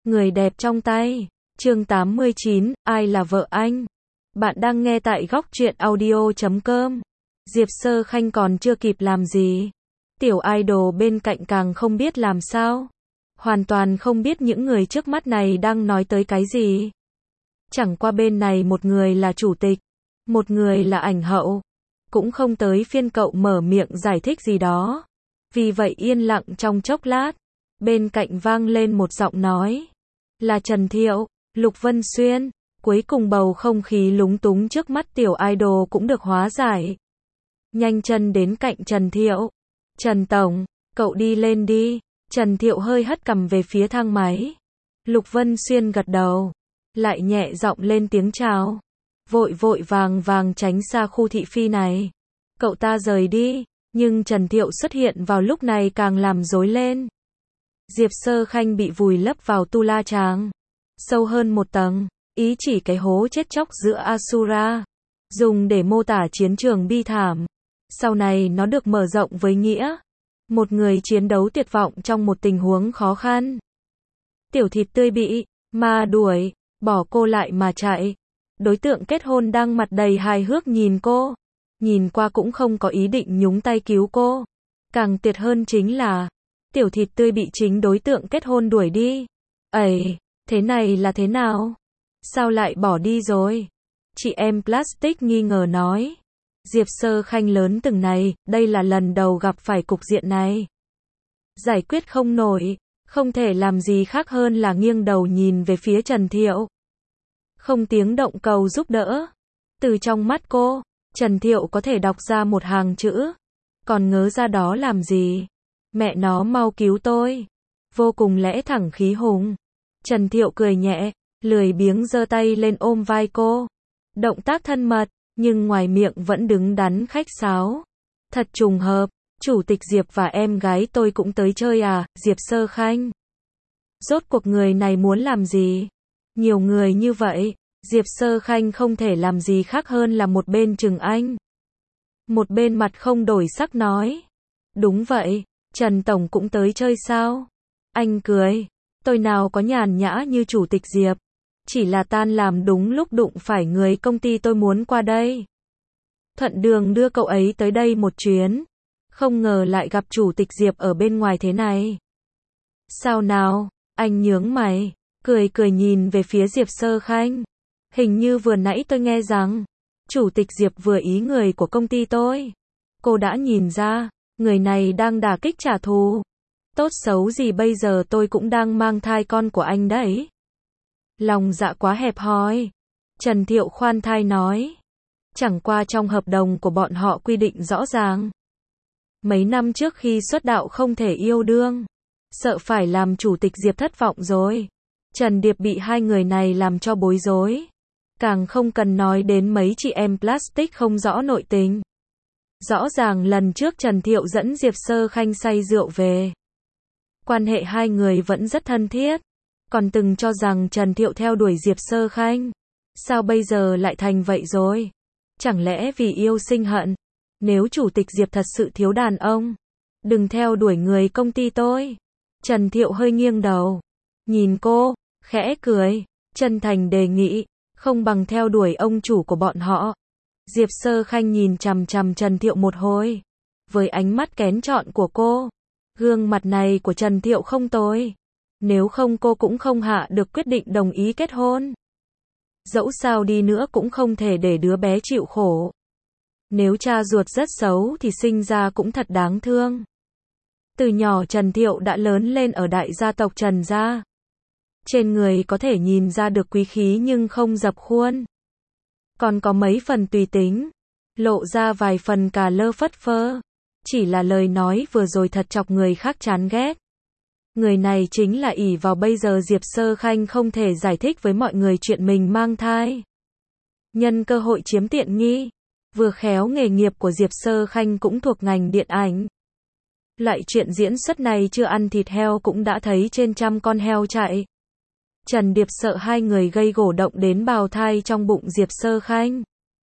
Người đẹp trong tay. Chương 89, ai là vợ anh? Bạn đang nghe tại góc truyện audio.com. Diệp Sơ Khanh còn chưa kịp làm gì. Tiểu idol bên cạnh càng không biết làm sao. Hoàn toàn không biết những người trước mắt này đang nói tới cái gì. Chẳng qua bên này một người là chủ tịch, một người là ảnh hậu. Cũng không tới phiên cậu mở miệng giải thích gì đó. Vì vậy yên lặng trong chốc lát. Bên cạnh vang lên một giọng nói. Là Trần Thiệu, Lục Vân Xuyên. Cuối cùng bầu không khí lúng túng trước mắt tiểu idol cũng được hóa giải. Nhanh chân đến cạnh Trần Thiệu. Trần Tổng, cậu đi lên đi. Trần Thiệu hơi hất cằm về phía thang máy. Lục Vân Xuyên gật đầu. Lại nhẹ giọng lên tiếng chào. Vội vội vàng vàng tránh xa khu thị phi này. Cậu ta rời đi. Nhưng Trần Thiệu xuất hiện vào lúc này càng làm rối lên. Diệp Sơ Khanh bị vùi lấp vào tu la tràng. Sâu hơn một tầng. Ý chỉ cái hố chết chóc giữa Asura. Dùng để mô tả chiến trường bi thảm. Sau này nó được mở rộng với nghĩa. Một người chiến đấu tuyệt vọng trong một tình huống khó khăn. Tiểu thịt tươi bị ma đuổi, bỏ cô lại mà chạy. Đối tượng kết hôn đang mặt đầy hài hước nhìn cô. Nhìn qua cũng không có ý định nhúng tay cứu cô. Càng tuyệt hơn chính là tiểu thịt tươi bị chính đối tượng kết hôn đuổi đi. Ây, thế này là thế nào? Sao lại bỏ đi rồi? Chị em Plastic nghi ngờ nói. Diệp Sơ Khanh lớn từng này, đây là lần đầu gặp phải cục diện này. Giải quyết không nổi, không thể làm gì khác hơn là nghiêng đầu nhìn về phía Trần Thiệu. Không tiếng động cầu giúp đỡ. Từ trong mắt cô, Trần Thiệu có thể đọc ra một hàng chữ. Còn ngớ ra đó làm gì? Mẹ nó mau cứu tôi. Vô cùng lẽ thẳng khí hùng. Trần Thiệu cười nhẹ, lười biếng giơ tay lên ôm vai cô. Động tác thân mật, nhưng ngoài miệng vẫn đứng đắn khách sáo. Thật trùng hợp, Chủ tịch Diệp và em gái tôi cũng tới chơi à, Diệp Sơ Khanh. Rốt cuộc người này muốn làm gì? Nhiều người như vậy, Diệp Sơ Khanh không thể làm gì khác hơn là một bên chừng anh. Một bên mặt không đổi sắc nói. Đúng vậy, Trần Tổng cũng tới chơi sao? Anh cười. Tôi nào có nhàn nhã như Chủ tịch Diệp. Chỉ là tan làm đúng lúc đụng phải người công ty tôi muốn qua đây. Thuận đường đưa cậu ấy tới đây một chuyến. Không ngờ lại gặp Chủ tịch Diệp ở bên ngoài thế này. Sao nào? Anh nhướng mày, cười cười nhìn về phía Diệp Sơ Khanh. Hình như vừa nãy tôi nghe rằng Chủ tịch Diệp vừa ý người của công ty tôi. Cô đã nhìn ra, người này đang đả kích trả thù. Tốt xấu gì bây giờ tôi cũng đang mang thai con của anh đấy. Lòng dạ quá hẹp hòi. Trần Thiệu khoan thai nói. Chẳng qua trong hợp đồng của bọn họ quy định rõ ràng. Mấy năm trước khi xuất đạo không thể yêu đương. Sợ phải làm Chủ tịch Diệp thất vọng rồi. Trần Điệp bị hai người này làm cho bối rối. Càng không cần nói đến mấy chị em Plastic không rõ nội tình. Rõ ràng lần trước Trần Thiệu dẫn Diệp Sơ Khanh say rượu về. Quan hệ hai người vẫn rất thân thiết. Còn từng cho rằng Trần Thiệu theo đuổi Diệp Sơ Khanh. Sao bây giờ lại thành vậy rồi? Chẳng lẽ vì yêu sinh hận? Nếu Chủ tịch Diệp thật sự thiếu đàn ông, đừng theo đuổi người công ty tôi. Trần Thiệu hơi nghiêng đầu. Nhìn cô, khẽ cười. Chân thành đề nghị. Không bằng theo đuổi ông chủ của bọn họ. Diệp Sơ Khanh nhìn chằm chằm Trần Thiệu một hồi. Với ánh mắt kén chọn của cô. Gương mặt này của Trần Thiệu không tồi. Nếu không cô cũng không hạ được quyết định đồng ý kết hôn. Dẫu sao đi nữa cũng không thể để đứa bé chịu khổ. Nếu cha ruột rất xấu thì sinh ra cũng thật đáng thương. Từ nhỏ Trần Thiệu đã lớn lên ở đại gia tộc Trần gia. Trên người có thể nhìn ra được quý khí nhưng không dập khuôn. Còn có mấy phần tùy tính. Lộ ra vài phần cà lơ phất phơ. Chỉ là lời nói vừa rồi thật chọc người khác chán ghét. Người này chính là ỷ vào bây giờ Diệp Sơ Khanh không thể giải thích với mọi người chuyện mình mang thai. Nhân cơ hội chiếm tiện nghi. Vừa khéo nghề nghiệp của Diệp Sơ Khanh cũng thuộc ngành điện ảnh. Loại chuyện diễn xuất này chưa ăn thịt heo cũng đã thấy trên trăm con heo chạy. Trần Điệp sợ hai người gây gổ động đến bào thai trong bụng Diệp Sơ Khanh.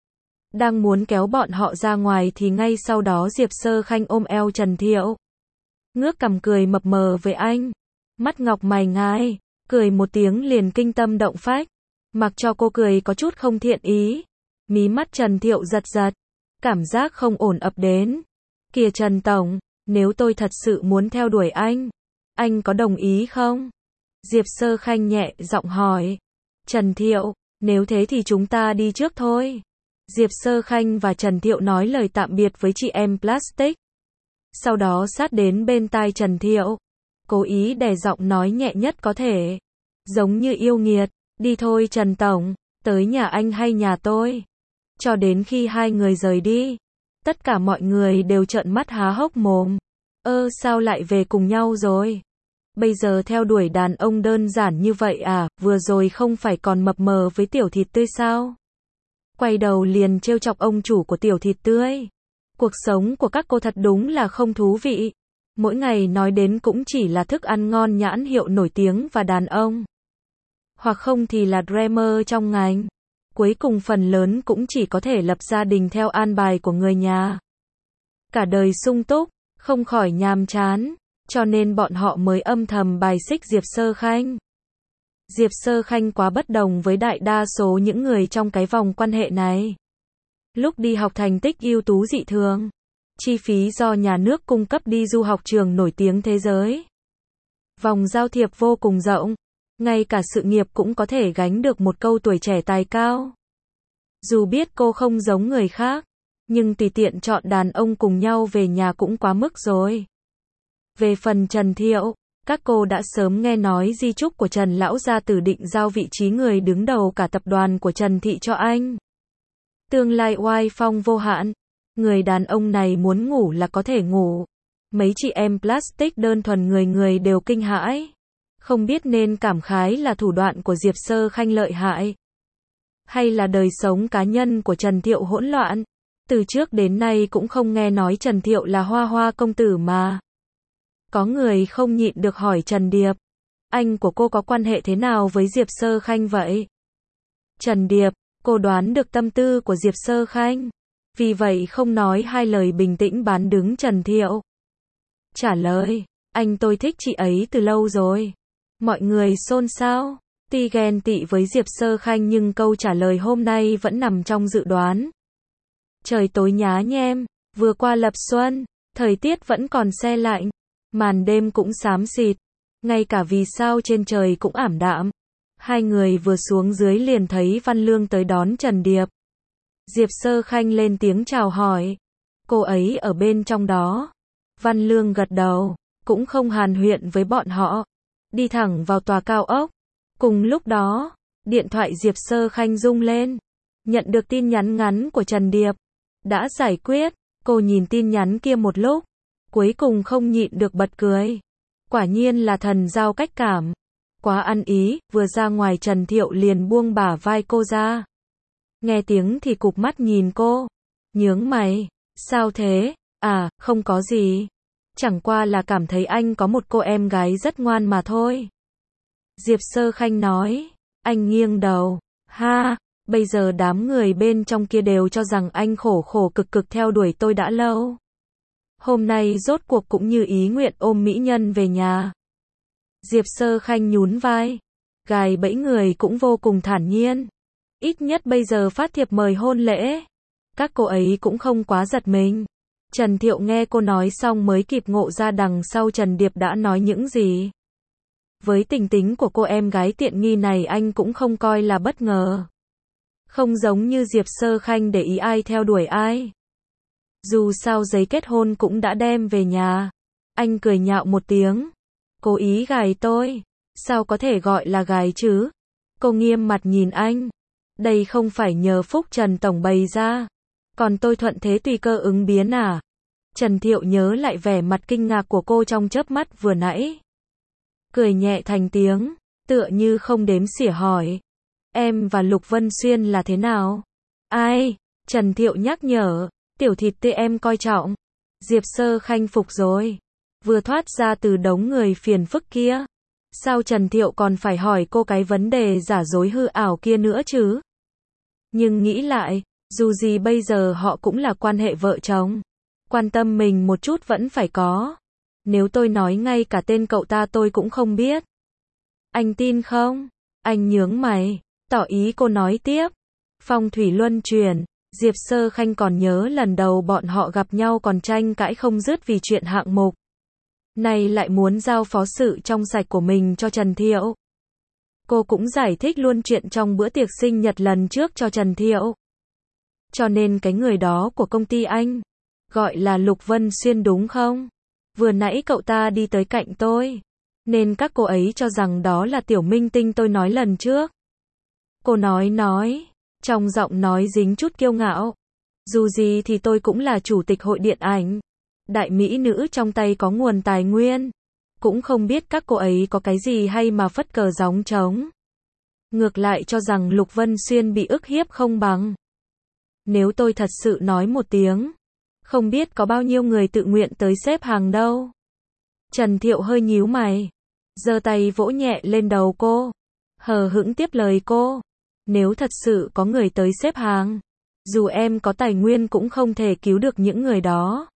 Đang muốn kéo bọn họ ra ngoài thì ngay sau đó Diệp Sơ Khanh ôm eo Trần Thiệu. Ngước cằm cười mập mờ với anh. Mắt ngọc mày ngài. Cười một tiếng liền kinh tâm động phách. Mặc cho cô cười có chút không thiện ý. Mí mắt Trần Thiệu giật giật. Cảm giác không ổn ập đến. Kìa Trần Tổng, nếu tôi thật sự muốn theo đuổi anh có đồng ý không? Diệp Sơ Khanh nhẹ giọng hỏi. Trần Thiệu, nếu thế thì chúng ta đi trước thôi. Diệp Sơ Khanh và Trần Thiệu nói lời tạm biệt với chị em Plastic. Sau đó sát đến bên tai Trần Thiệu. Cố ý đè giọng nói nhẹ nhất có thể. Giống như yêu nghiệt. Đi thôi Trần Tổng, tới nhà anh hay nhà tôi? Cho đến khi hai người rời đi. Tất cả mọi người đều trợn mắt há hốc mồm. Sao lại về cùng nhau rồi? Bây giờ theo đuổi đàn ông đơn giản như vậy à, vừa rồi không phải còn mập mờ với tiểu thịt tươi sao? Quay đầu liền trêu chọc ông chủ của tiểu thịt tươi. Cuộc sống của các cô thật đúng là không thú vị. Mỗi ngày nói đến cũng chỉ là thức ăn ngon nhãn hiệu nổi tiếng và đàn ông. Hoặc không thì là dreamer trong ngành. Cuối cùng phần lớn cũng chỉ có thể lập gia đình theo an bài của người nhà. Cả đời sung túc, không khỏi nhàm chán. Cho nên bọn họ mới âm thầm bài xích Diệp Sơ Khanh. Diệp Sơ Khanh quá bất đồng với đại đa số những người trong cái vòng quan hệ này. Lúc đi học thành tích ưu tú dị thường. Chi phí do nhà nước cung cấp đi du học trường nổi tiếng thế giới. Vòng giao thiệp vô cùng rộng. Ngay cả sự nghiệp cũng có thể gánh được một câu tuổi trẻ tài cao. Dù biết cô không giống người khác, nhưng tùy tiện chọn đàn ông cùng nhau về nhà cũng quá mức rồi. Về phần Trần Thiệu, các cô đã sớm nghe nói di chúc của Trần Lão gia tử định giao vị trí người đứng đầu cả tập đoàn của Trần Thị cho anh. Tương lai oai phong vô hạn. Người đàn ông này muốn ngủ là có thể ngủ. Mấy chị em Plastic đơn thuần người người đều kinh hãi. Không biết nên cảm khái là thủ đoạn của Diệp Sơ Khanh lợi hại. Hay là đời sống cá nhân của Trần Thiệu hỗn loạn. Từ trước đến nay cũng không nghe nói Trần Thiệu là hoa hoa công tử mà. Có người không nhịn được hỏi Trần Điệp. Anh của cô có quan hệ thế nào với Diệp Sơ Khanh vậy? Trần Điệp, cô đoán được tâm tư của Diệp Sơ Khanh. Vì vậy không nói hai lời bình tĩnh bán đứng Trần Thiệu. Trả lời, tôi thích chị ấy từ lâu rồi. Mọi người xôn xao, tuy ghen tị với Diệp Sơ Khanh nhưng câu trả lời hôm nay vẫn nằm trong dự đoán. Trời tối nhá nhem, vừa qua lập xuân, thời tiết vẫn còn se lạnh, màn đêm cũng xám xịt, ngay cả vì sao trên trời cũng ảm đạm. Hai người vừa xuống dưới liền thấy Văn Lương tới đón Trần Điệp. Diệp Sơ Khanh lên tiếng chào hỏi. Cô ấy ở bên trong đó. Văn Lương gật đầu, cũng không hàn huyên với bọn họ. Đi thẳng vào tòa cao ốc. Cùng lúc đó, điện thoại Diệp Sơ Khanh rung lên. Nhận được tin nhắn ngắn của Trần Điệp. Đã giải quyết, cô nhìn tin nhắn kia một lúc. Cuối cùng không nhịn được bật cười. Quả nhiên là thần giao cách cảm. Quá ăn ý, vừa ra ngoài Trần Thiệu liền buông bả vai cô ra. Nghe tiếng thì cụp mắt nhìn cô. Nhướng mày. Sao thế? À, không có gì. Chẳng qua là cảm thấy anh có một cô em gái rất ngoan mà thôi. Diệp Sơ Khanh nói. Anh nghiêng đầu. Ha, bây giờ đám người bên trong kia đều cho rằng anh khổ khổ cực cực theo đuổi tôi đã lâu. Hôm nay rốt cuộc cũng như ý nguyện ôm mỹ nhân về nhà. Diệp Sơ Khanh nhún vai. Gài bẫy người cũng vô cùng thản nhiên. Ít nhất bây giờ phát thiệp mời hôn lễ. Các cô ấy cũng không quá giật mình. Trần Thiệu nghe cô nói xong mới kịp ngộ ra đằng sau Trần Điệp đã nói những gì. Với tình tính của cô em gái tiện nghi này anh cũng không coi là bất ngờ. Không giống như Diệp Sơ Khanh để ý ai theo đuổi ai. Dù sao giấy kết hôn cũng đã đem về nhà. Anh cười nhạo một tiếng. Cố ý gài tôi. Sao có thể gọi là gài chứ? Cô nghiêm mặt nhìn anh. Đây không phải nhờ phúc Trần Tổng bày ra. Còn tôi thuận thế tùy cơ ứng biến à? Trần Thiệu nhớ lại vẻ mặt kinh ngạc của cô trong chớp mắt vừa nãy. Cười nhẹ thành tiếng, tựa như không đếm xỉa hỏi. Em và Lục Vân Xuyên là thế nào? Ai? Trần Thiệu nhắc nhở, tiểu thịt tê em coi trọng. Diệp Sơ Khanh phục rồi. Vừa thoát ra từ đống người phiền phức kia. Sao Trần Thiệu còn phải hỏi cô cái vấn đề giả dối hư ảo kia nữa chứ? Nhưng nghĩ lại, dù gì bây giờ họ cũng là quan hệ vợ chồng. Quan tâm mình một chút vẫn phải có. Nếu tôi nói ngay cả tên cậu ta tôi cũng không biết. Anh tin không? Anh nhướng mày, tỏ ý cô nói tiếp. Phong thủy luân chuyển, Diệp Sơ Khanh còn nhớ lần đầu bọn họ gặp nhau còn tranh cãi không dứt vì chuyện hạng mục. Này lại muốn giao phó sự trong sạch của mình cho Trần Thiệu. Cô cũng giải thích luôn chuyện trong bữa tiệc sinh nhật lần trước cho Trần Thiệu. Cho nên cái người đó của công ty anh, gọi là Lục Vân Xuyên đúng không? Vừa nãy cậu ta đi tới cạnh tôi, nên các cô ấy cho rằng đó là tiểu minh tinh tôi nói lần trước. Cô nói, trong giọng nói dính chút kiêu ngạo. Dù gì thì tôi cũng là chủ tịch hội điện ảnh. Đại mỹ nữ trong tay có nguồn tài nguyên. Cũng không biết các cô ấy có cái gì hay mà phất cờ gióng trống. Ngược lại cho rằng Lục Vân Xuyên bị ức hiếp không bằng. Nếu tôi thật sự nói một tiếng, không biết có bao nhiêu người tự nguyện tới xếp hàng đâu. Trần Thiệu hơi nhíu mày, giơ tay vỗ nhẹ lên đầu cô, hờ hững tiếp lời cô. Nếu thật sự có người tới xếp hàng, dù em có tài nguyên cũng không thể cứu được những người đó.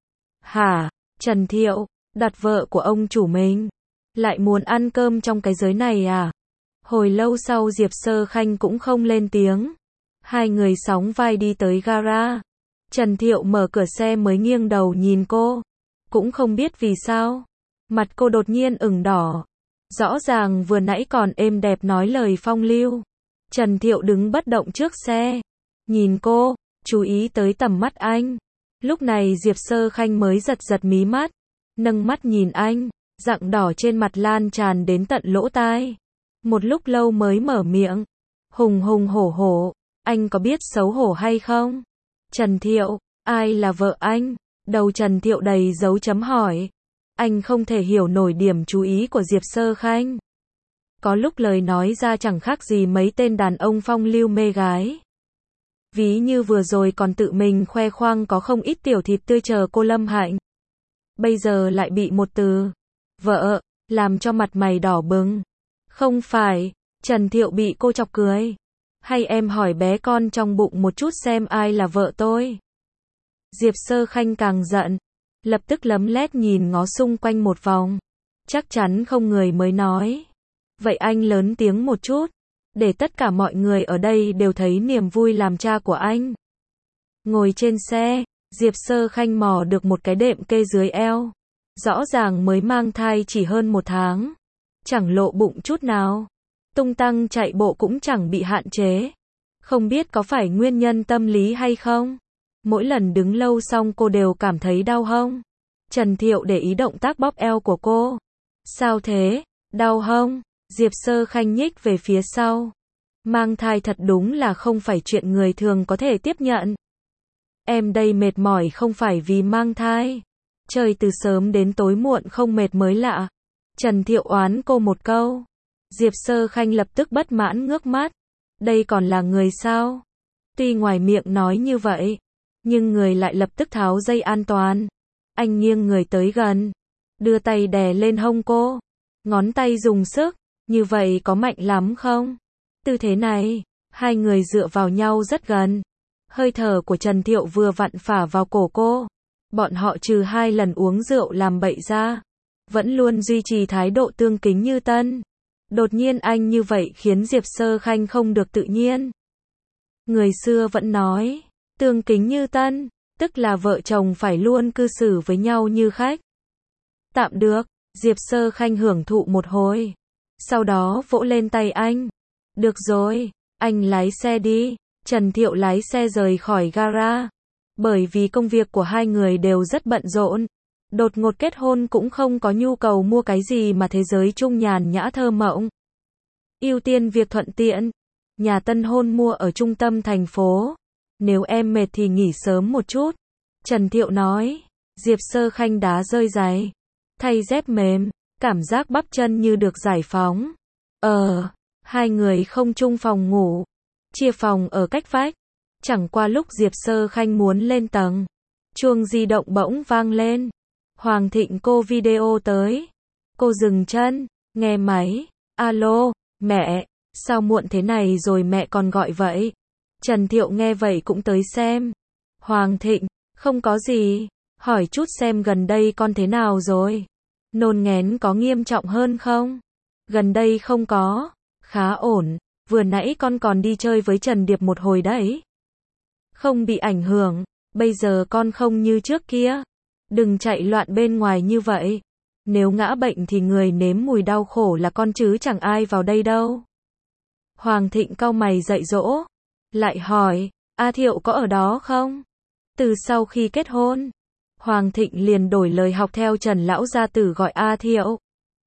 Hả? Trần Thiệu, đặt vợ của ông chủ mình, lại muốn ăn cơm trong cái giới này à? Hồi lâu sau Diệp Sơ Khanh cũng không lên tiếng. Hai người sóng vai đi tới gara. Trần Thiệu mở cửa xe mới nghiêng đầu nhìn cô. Cũng không biết vì sao, mặt cô đột nhiên ửng đỏ. Rõ ràng vừa nãy còn êm đẹp nói lời phong lưu. Trần Thiệu đứng bất động trước xe, nhìn cô, chú ý tới tầm mắt anh. Lúc này Diệp Sơ Khanh mới giật giật mí mắt, nâng mắt nhìn anh, rạng đỏ trên mặt lan tràn đến tận lỗ tai. Một lúc lâu mới mở miệng, hùng hùng hổ hổ, anh có biết xấu hổ hay không? Trần Thiệu, ai là vợ anh? Đầu Trần Thiệu đầy dấu chấm hỏi. Anh không thể hiểu nổi điểm chú ý của Diệp Sơ Khanh. Có lúc lời nói ra chẳng khác gì mấy tên đàn ông phong lưu mê gái. Ví như vừa rồi còn tự mình khoe khoang có không ít tiểu thịt tươi chờ cô Lâm Hạnh. Bây giờ lại bị một từ, vợ, làm cho mặt mày đỏ bừng. Không phải, Trần Thiệu bị cô chọc cười. Hay em hỏi bé con trong bụng một chút xem ai là vợ tôi. Diệp Sơ Khanh càng giận, lập tức lấm lét nhìn ngó xung quanh một vòng. Chắc chắn không người mới nói. Vậy anh lớn tiếng một chút, để tất cả mọi người ở đây đều thấy niềm vui làm cha của anh. Ngồi trên xe, Diệp Sơ Khanh mò được một cái đệm kê dưới eo. Rõ ràng mới mang thai chỉ hơn 1 tháng. Chẳng lộ bụng chút nào. Tung tăng chạy bộ cũng chẳng bị hạn chế. Không biết có phải nguyên nhân tâm lý hay không? Mỗi lần đứng lâu xong cô đều cảm thấy đau hông. Trần Thiệu để ý động tác bóp eo của cô. Sao thế? Đau hông? Diệp Sơ Khanh nhích về phía sau. Mang thai thật đúng là không phải chuyện người thường có thể tiếp nhận. Em đây mệt mỏi không phải vì mang thai. Chơi từ sớm đến tối muộn không mệt mới lạ. Trần Thiệu oán cô một câu. Diệp Sơ Khanh lập tức bất mãn ngước mắt. Đây còn là người sao? Tuy ngoài miệng nói như vậy, nhưng người lại lập tức tháo dây an toàn. Anh nghiêng người tới gần, đưa tay đè lên hông cô. Ngón tay dùng sức, như vậy có mạnh lắm không? Tư thế này, hai người dựa vào nhau rất gần. Hơi thở của Trần Thiệu vừa vặn phả vào cổ cô. Bọn họ trừ 2 lần uống rượu làm bậy ra, vẫn luôn duy trì thái độ tương kính như tân. Đột nhiên anh như vậy khiến Diệp Sơ Khanh không được tự nhiên. Người xưa vẫn nói, tương kính như tân, tức là vợ chồng phải luôn cư xử với nhau như khách. Tạm được, Diệp Sơ Khanh hưởng thụ một hồi. Sau đó vỗ lên tay anh. Được rồi, anh lái xe đi. Trần Thiệu lái xe rời khỏi gara. Bởi vì công việc của hai người đều rất bận rộn. Đột ngột kết hôn cũng không có nhu cầu mua cái gì mà thế giới chung nhàn nhã thơ mộng. Ưu tiên việc thuận tiện. Nhà tân hôn mua ở trung tâm thành phố. Nếu em mệt thì nghỉ sớm một chút. Trần Thiệu nói. Diệp Sơ Khanh đá rơi giày. Thay dép mềm. Cảm giác bắp chân như được giải phóng. Hai người không chung phòng ngủ. Chia phòng ở cách vách. Chẳng qua lúc Diệp Sơ Khanh muốn lên tầng, chuông di động bỗng vang lên. Hoàng Thịnh cô video tới. Cô dừng chân, nghe máy. Alo, mẹ, sao muộn thế này rồi mẹ còn gọi vậy? Trần Thiệu nghe vậy cũng tới xem. Hoàng Thịnh, không có gì, hỏi chút xem gần đây con thế nào rồi. Nôn nghén có nghiêm trọng hơn không? Gần đây không có. Khá ổn. Vừa nãy con còn đi chơi với Trần Điệp một hồi đấy. Không bị ảnh hưởng. Bây giờ con không như trước kia. Đừng chạy loạn bên ngoài như vậy. Nếu ngã bệnh thì người nếm mùi đau khổ là con chứ chẳng ai vào đây đâu. Hoàng Thịnh cau mày dạy dỗ. Lại hỏi, A Thiệu có ở đó không? Từ sau khi kết hôn, Hoàng Thịnh liền đổi lời học theo Trần lão gia tử gọi A Thiệu.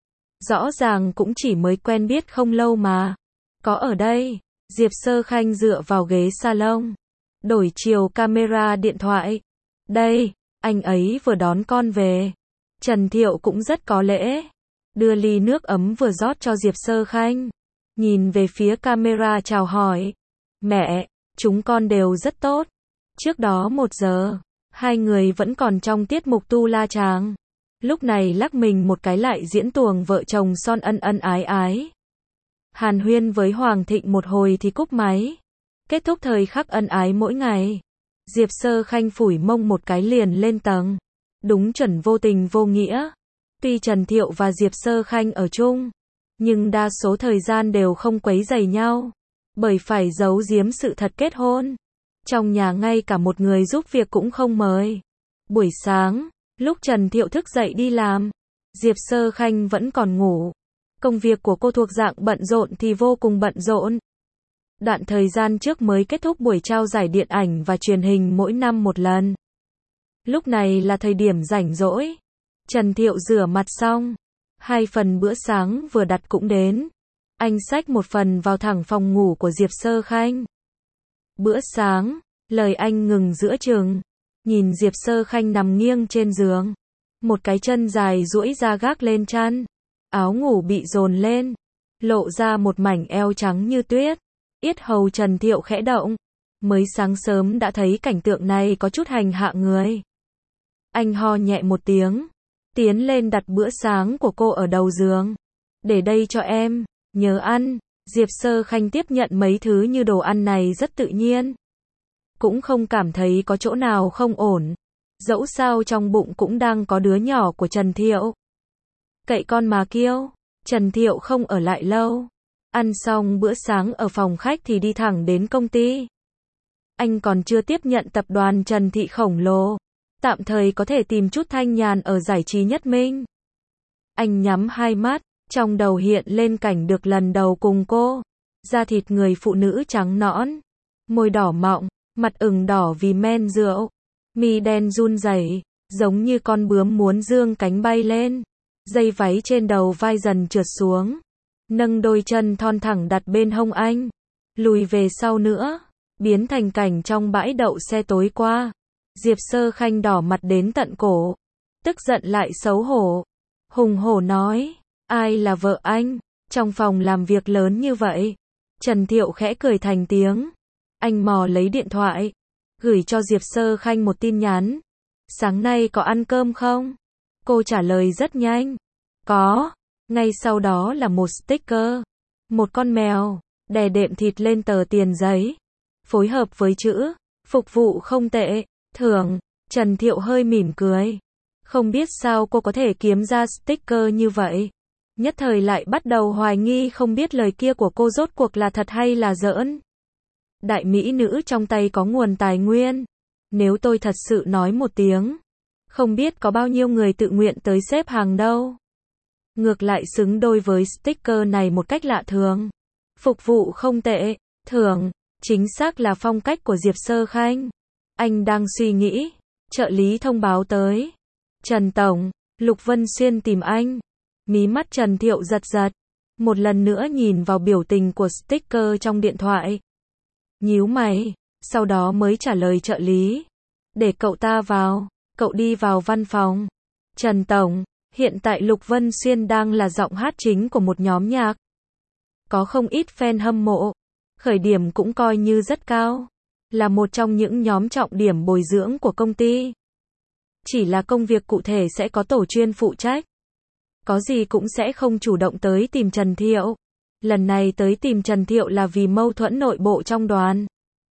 Rõ ràng cũng chỉ mới quen biết không lâu mà. Có ở đây. Diệp Sơ Khanh dựa vào ghế salon. Đổi chiều camera điện thoại. Đây, anh ấy vừa đón con về. Trần Thiệu cũng rất có lễ. Đưa ly nước ấm vừa rót cho Diệp Sơ Khanh. Nhìn về phía camera chào hỏi. Mẹ, chúng con đều rất tốt. Trước đó 1 giờ, hai người vẫn còn trong tiết mục tu la chàng. Lúc này lắc mình một cái lại diễn tuồng vợ chồng son ân ân ái ái. Hàn huyên với Hoàng Thịnh một hồi thì cúp máy. Kết thúc thời khắc ân ái mỗi ngày. Diệp Sơ Khanh phủi mông một cái liền lên tầng. Đúng chuẩn vô tình vô nghĩa. Tuy Trần Thiệu và Diệp Sơ Khanh ở chung, nhưng đa số thời gian đều không quấy rầy nhau. Bởi phải giấu giếm sự thật kết hôn. Trong nhà ngay cả một người giúp việc cũng không mời. Buổi sáng, lúc Trần Thiệu thức dậy đi làm, Diệp Sơ Khanh vẫn còn ngủ. Công việc của cô thuộc dạng bận rộn thì vô cùng bận rộn. Đoạn thời gian trước mới kết thúc buổi trao giải điện ảnh và truyền hình mỗi năm một lần. Lúc này là thời điểm rảnh rỗi. Trần Thiệu rửa mặt xong. 2 phần bữa sáng vừa đặt cũng đến. Anh xách 1 phần vào thẳng phòng ngủ của Diệp Sơ Khanh. Bữa sáng, lời anh ngừng giữa chừng. Nhìn Diệp Sơ Khanh nằm nghiêng trên giường. Một cái chân dài duỗi ra gác lên chăn. Áo ngủ bị dồn lên. Lộ ra một mảnh eo trắng như tuyết. Yết hầu Trần Thiệu khẽ động. Mới sáng sớm đã thấy cảnh tượng này có chút hành hạ người. Anh ho nhẹ một tiếng. Tiến lên đặt bữa sáng của cô ở đầu giường. Để đây cho em, nhớ ăn. Diệp Sơ Khanh tiếp nhận mấy thứ như đồ ăn này rất tự nhiên. Cũng không cảm thấy có chỗ nào không ổn. Dẫu sao trong bụng cũng đang có đứa nhỏ của Trần Thiệu. Cậy con mà kiêu. Trần Thiệu không ở lại lâu. Ăn xong bữa sáng ở phòng khách thì đi thẳng đến công ty. Anh còn chưa tiếp nhận tập đoàn Trần Thị khổng lồ. Tạm thời có thể tìm chút thanh nhàn ở giải trí Nhất Minh. Anh nhắm hai mắt, trong đầu hiện lên cảnh được lần đầu cùng cô. Da thịt người phụ nữ trắng nõn, môi đỏ mọng, mặt ửng đỏ vì men rượu, mi đen run rẩy, giống như con bướm muốn dương cánh bay lên. Dây váy trên đầu vai dần trượt xuống, nâng đôi chân thon thẳng đặt bên hông anh, lùi về sau nữa, biến thành cảnh trong bãi đậu xe tối qua. Diệp Sơ Khanh đỏ mặt đến tận cổ, tức giận lại xấu hổ, hùng hổ nói, ai là vợ anh, trong phòng làm việc lớn như vậy. Trần Thiệu khẽ cười thành tiếng, anh mò lấy điện thoại, gửi cho Diệp Sơ Khanh một tin nhắn, sáng nay có ăn cơm không? Cô trả lời rất nhanh, có, ngay sau đó là một sticker, một con mèo, đè đệm thịt lên tờ tiền giấy, phối hợp với chữ, phục vụ không tệ. Thưởng. Trần Thiệu hơi mỉm cười. Không biết sao cô có thể kiếm ra sticker như vậy. Nhất thời lại bắt đầu hoài nghi không biết lời kia của cô rốt cuộc là thật hay là giỡn. Đại mỹ nữ trong tay có nguồn tài nguyên. Nếu tôi thật sự nói một tiếng, không biết có bao nhiêu người tự nguyện tới xếp hàng đâu. Ngược lại xứng đôi với sticker này một cách lạ thường. Phục vụ không tệ. Thưởng. Chính xác là phong cách của Diệp Sơ Khanh. Anh đang suy nghĩ, trợ lý thông báo tới. Trần Tổng, Lục Vân Xuyên tìm anh. Mí mắt Trần Thiệu giật giật. Một lần nữa nhìn vào biểu tình của sticker trong điện thoại. Nhíu mày, sau đó mới trả lời trợ lý. Để cậu ta vào, cậu đi vào văn phòng. Trần Tổng, hiện tại Lục Vân Xuyên đang là giọng hát chính của một nhóm nhạc. Có không ít fan hâm mộ. Khởi điểm cũng coi như rất cao. Là một trong những nhóm trọng điểm bồi dưỡng của công ty. Chỉ là công việc cụ thể sẽ có tổ chuyên phụ trách. Có gì cũng sẽ không chủ động tới tìm Trần Thiệu. Lần này tới tìm Trần Thiệu là vì mâu thuẫn nội bộ trong đoàn.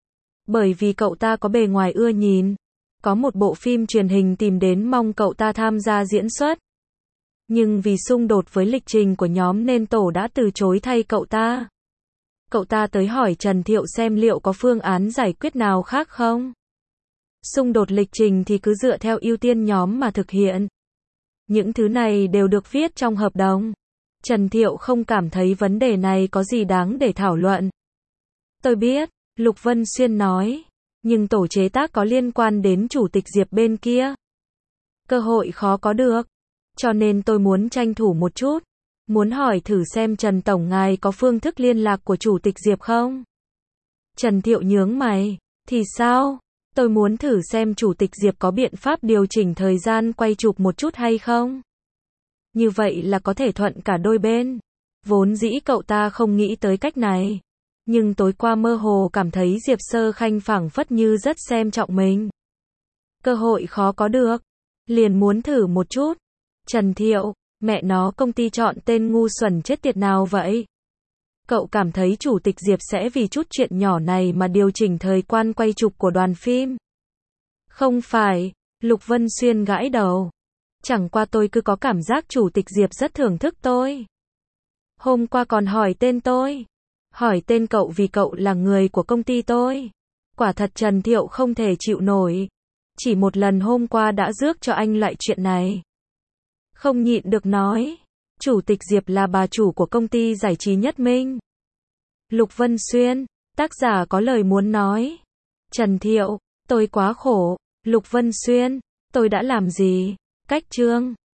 Bởi vì cậu ta có bề ngoài ưa nhìn. Có một bộ phim truyền hình tìm đến mong cậu ta tham gia diễn xuất. Nhưng vì xung đột với lịch trình của nhóm nên tổ đã từ chối thay cậu ta. Cậu ta tới hỏi Trần Thiệu xem liệu có phương án giải quyết nào khác không. Xung đột lịch trình thì cứ dựa theo ưu tiên nhóm mà thực hiện. Những thứ này đều được viết trong hợp đồng. Trần Thiệu không cảm thấy vấn đề này có gì đáng để thảo luận. Tôi biết, Lục Vân Xuyên nói. Nhưng tổ chế tác có liên quan đến chủ tịch Diệp bên kia. Cơ hội khó có được. Cho nên tôi muốn tranh thủ một chút. Muốn hỏi thử xem Trần Tổng ngài có phương thức liên lạc của chủ tịch Diệp không? Trần Thiệu nhướng mày. Thì sao? Tôi muốn thử xem chủ tịch Diệp có biện pháp điều chỉnh thời gian quay chụp một chút hay không? Như vậy là có thể thuận cả đôi bên. Vốn dĩ cậu ta không nghĩ tới cách này. Nhưng tối qua mơ hồ cảm thấy Diệp Sơ Khanh phảng phất như rất xem trọng mình. Cơ hội khó có được. Liền muốn thử một chút. Trần Thiệu, mẹ nó công ty chọn tên ngu xuẩn chết tiệt nào vậy? Cậu cảm thấy chủ tịch Diệp sẽ vì chút chuyện nhỏ này mà điều chỉnh thời gian quay chụp của đoàn phim? Không phải, Lục Vân Xuyên gãi đầu. Chẳng qua tôi cứ có cảm giác chủ tịch Diệp rất thưởng thức tôi. Hôm qua còn hỏi tên tôi. Hỏi tên cậu vì cậu là người của công ty tôi. Quả thật Trần Thiệu không thể chịu nổi. Chỉ một lần hôm qua đã rước cho anh loại chuyện này. Không nhịn được nói. Chủ tịch Diệp là bà chủ của công ty giải trí Nhất Minh. Lục Vân Xuyên, tác giả có lời muốn nói. Trần Thiệu, tôi quá khổ. Lục Vân Xuyên, tôi đã làm gì? Cách chương